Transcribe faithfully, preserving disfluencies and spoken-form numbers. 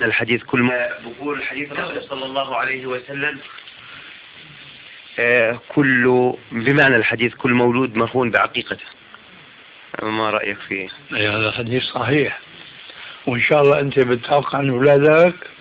الحديث كل ما بقول الحديث الرسول صلى الله عليه وسلم آه كل بمعنى الحديث كل مولود مرهون بعقيقته. ما رأيك فيه؟ هذا حديث صحيح، وإن شاء الله أنت بتتوقع أن أولادك